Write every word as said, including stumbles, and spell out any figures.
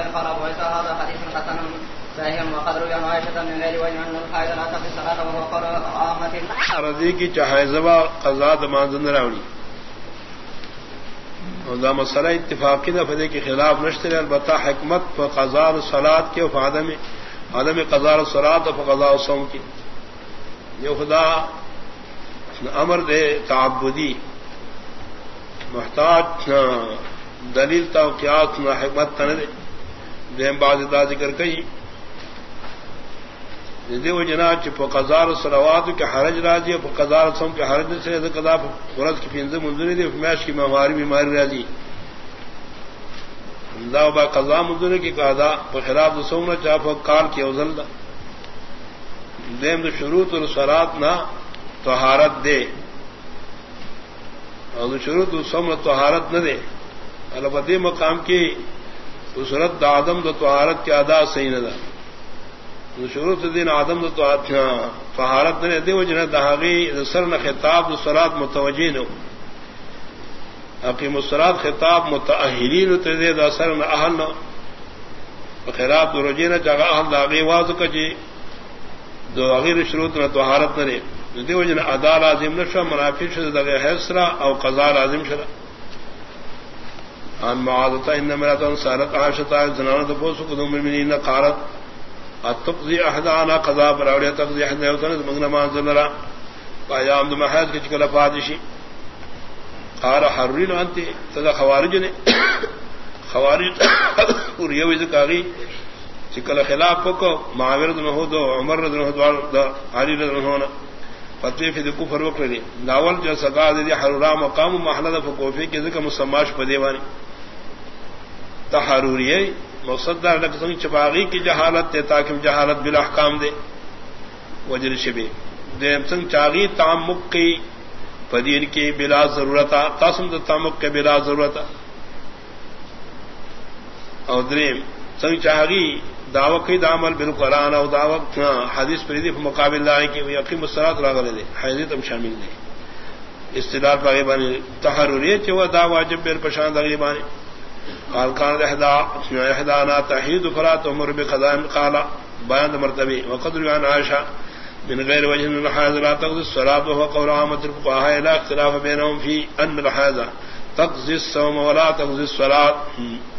الله قال ابو عيسى هذا حديث حسن صحيح وقد روي عن عائشة من غير وجه ان الحائض لا تقضي الصلاة وهو قول عامة رضی کی چاہیزوا قضاء مانزن راوی اور دا مسئلہ اتفاقی دفدے کے خلاف نشتر البتہ حکمت فقضاء الصلاة کے وفادم عدم قضاء الصلاة فقضاء الصوم کی یہ خدا امر دے تعبدی محتاج دلیل توقیات نہ حکمت تندے دیم بعض دا ذکر کئی دیو جنا چپ قضاء الصلوات کے حرج راضی اور قضاء الصوم کے حرج سے قضا فرض کی فنز منظوری دی فمیش کی بیماری بیماری راضی دا با قضا منظوری کی قضا پر خلاف الصوم نہ چاف کال کی اوزل دا دیم شروط الصلات نہ طہارت دے اور شروط الصوم نہ طہارت نہ دے البتی مقام کی صورت دا آدم دا طہارت کے ادا صحیح نہ دا شروط دین آدم دا طہارت نہ دے وہ جنہیں دہاغی سر نہ خطاب دا صلات متوجہ نہ اقیم الصلاۃ خطاب متأہلین دے دا سر نہ اہل نہ خلاف دو رجینہ جگہ اہل داغی واضح کا جی دو غیر شروط نہ طہارت نہ دے دے وہ جنہیں ادا لازم نہ شو منافی شد دغه حسرا او قضا لازم شد ان معاذتا ان مراتن سالت عاشتا زنانہ دبوس قدوم المؤمنین قالت اتقضي احدانا قضاء براوڑے تقضي احدنا وتن منگنا منزل را قیام دم حد کی چکلا فادشی قال حرين انت تذا خوارج نے خوارج اور یہ وجہ کاغی چکلا خلاف کو معاویہ بن ہود عمر رضی اللہ عنہ علی رضی اللہ عنہ فتوی فی کفر وکړي ناول جو سگا دي حرام مقام محله فقوفی کی ذکر مسماش پدیوانی تحروریہ مقصد دا لکسن چپاغی کی جہالت تے تاکہ جہالت بالاحکام دے وجر شبی دیم سنگ چاغی تعمق کی پدین کی بلا ضرورتا قسم دا تعمق کے بلا ضرورتا اور دریم سنگ چاغی دعوت کی دامل بالقرآن اور دعوت حدیث پریدی مقابل لائے کہ یقین الصلاۃ راغلے دے حدیث ہم شامل دے استدلال باغی بانی تحروریہ چوا دا واجب بیر پشان دغی بانی قال كان احدى احدانا تحيد فرات عمر بقضاء قال بيان مرتبه وقدر عن عائشة من غير وجه من الحائض لا تقضي الصلاة وهو قول عامة الفقهاء لا اختلاف بينهم في أن الحائض تقضي الصوم ولا تقضي الصلاة